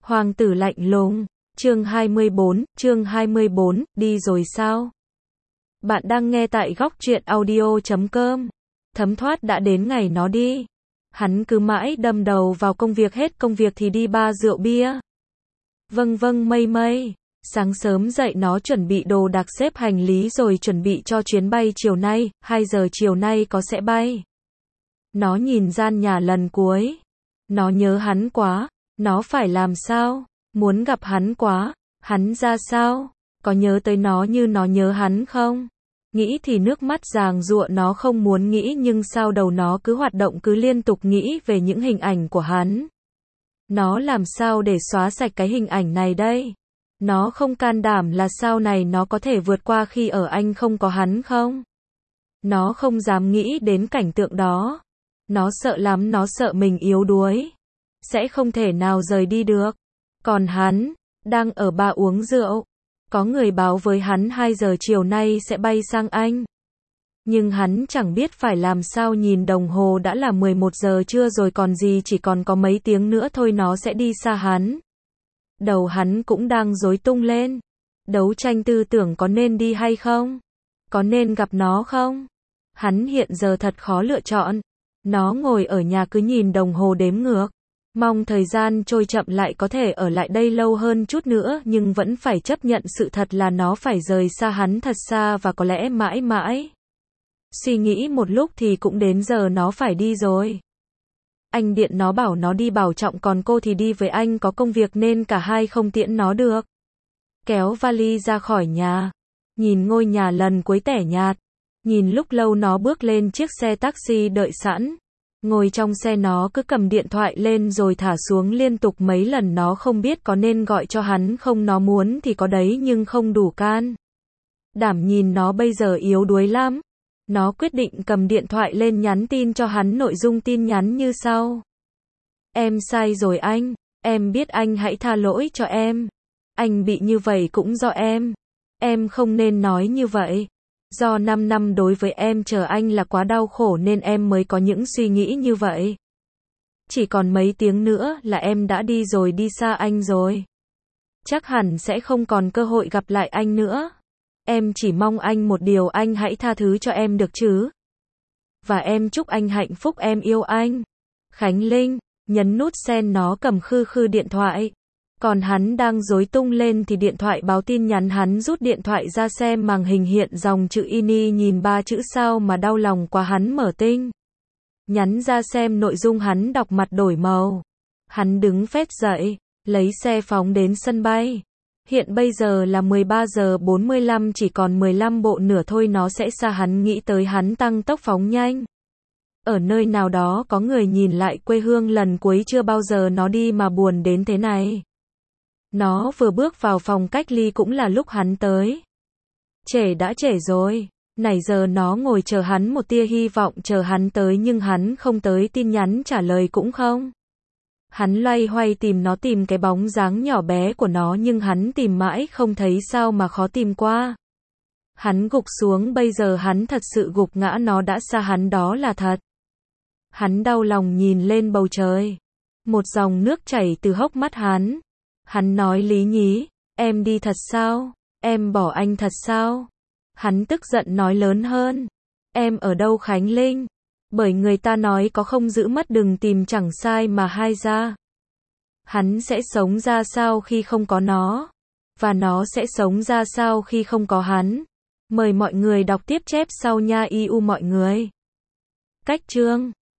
Hoàng tử lạnh lùng. Chương 24, đi rồi sao? Bạn đang nghe tại góc truyện audio.com. Thấm thoát đã đến ngày nó đi. Hắn cứ mãi đâm đầu vào công việc, hết công việc thì đi bar rượu bia. Vâng mây. Sáng sớm dậy nó chuẩn bị đồ đạc, xếp hành lý rồi chuẩn bị cho chuyến bay chiều nay, 2 giờ chiều nay có sẽ bay. Nó nhìn gian nhà lần cuối. Nó nhớ hắn quá. Nó phải làm sao? Muốn gặp hắn quá. Hắn ra sao? Có nhớ tới nó như nó nhớ hắn không? Nghĩ thì nước mắt giàng giụa, nó không muốn nghĩ nhưng sao đầu nó cứ hoạt động, cứ liên tục nghĩ về những hình ảnh của hắn. Nó làm sao để xóa sạch cái hình ảnh này đây? Nó không can đảm là sau này nó có thể vượt qua khi ở Anh không có hắn không? Nó không dám nghĩ đến cảnh tượng đó. Nó sợ lắm, nó sợ mình yếu đuối. Sẽ không thể nào rời đi được. Còn hắn, đang ở bar uống rượu. Có người báo với hắn 2 giờ chiều nay sẽ bay sang Anh. Nhưng hắn chẳng biết phải làm sao, nhìn đồng hồ đã là 11 giờ trưa rồi còn gì, chỉ còn có mấy tiếng nữa thôi nó sẽ đi xa hắn. Đầu hắn cũng đang rối tung lên. Đấu tranh tư tưởng, có nên đi hay không? Có nên gặp nó không? Hắn hiện giờ thật khó lựa chọn. Nó ngồi ở nhà cứ nhìn đồng hồ đếm ngược. Mong thời gian trôi chậm lại, có thể ở lại đây lâu hơn chút nữa, nhưng vẫn phải chấp nhận sự thật là nó phải rời xa hắn thật xa và có lẽ mãi mãi. Suy nghĩ một lúc thì cũng đến giờ nó phải đi rồi. Anh điện nó bảo nó đi bảo trọng, còn cô thì đi với anh có công việc nên cả hai không tiễn nó được. Kéo vali ra khỏi nhà. Nhìn ngôi nhà lần cuối tẻ nhạt. Nhìn lúc lâu nó bước lên chiếc xe taxi đợi sẵn. Ngồi trong xe nó cứ cầm điện thoại lên rồi thả xuống liên tục mấy lần, nó không biết có nên gọi cho hắn không, nó muốn thì có đấy nhưng không đủ can đảm, nhìn nó bây giờ yếu đuối lắm. Nó quyết định cầm điện thoại lên nhắn tin cho hắn, nội dung tin nhắn như sau. Em sai rồi anh, em biết anh, hãy tha lỗi cho em. Anh bị như vậy cũng do em không nên nói như vậy. Do 5 năm đối với em chờ anh là quá đau khổ nên em mới có những suy nghĩ như vậy. Chỉ còn mấy tiếng nữa là em đã đi rồi, đi xa anh rồi. Chắc hẳn sẽ không còn cơ hội gặp lại anh nữa. Em chỉ mong anh một điều, anh hãy tha thứ cho em được chứ. Và em chúc anh hạnh phúc, em yêu anh. Khánh Linh. Nhấn nút send, nó cầm khư điện thoại. Còn hắn đang rối tung lên thì điện thoại báo tin nhắn, hắn rút điện thoại ra xem màn hình hiện dòng chữ INI, nhìn 3 chữ sao mà đau lòng quá, hắn mở tin nhắn ra xem nội dung, hắn đọc mặt đổi màu. Hắn đứng phết dậy, lấy xe phóng đến sân bay. Hiện bây giờ là 13 giờ 45, chỉ còn 15 bộ nữa thôi nó sẽ xa hắn, nghĩ tới hắn tăng tốc phóng nhanh. Ở nơi nào đó có người nhìn lại quê hương lần cuối, chưa bao giờ nó đi mà buồn đến thế này. Nó vừa bước vào phòng cách ly cũng là lúc hắn tới. Đã trễ rồi. Nãy giờ nó ngồi chờ hắn, một tia hy vọng chờ hắn tới nhưng hắn không tới, tin nhắn trả lời cũng không. Hắn loay hoay tìm nó, tìm cái bóng dáng nhỏ bé của nó nhưng hắn tìm mãi không thấy, sao mà khó tìm qua. Hắn gục xuống, bây giờ hắn thật sự gục ngã, nó đã xa hắn, đó là thật. Hắn đau lòng nhìn lên bầu trời. Một dòng nước chảy từ hốc mắt hắn. Hắn nói lý nhí, em đi thật sao? Em bỏ anh thật sao? Hắn tức giận nói lớn hơn. Em ở đâu Khánh Linh? Bởi người ta nói có không giữ mất đừng tìm, chẳng sai mà hai ra. Hắn sẽ sống ra sao khi không có nó? Và nó sẽ sống ra sao khi không có hắn? Mời mọi người đọc tiếp chép sau nha, IU mọi người. Cách chương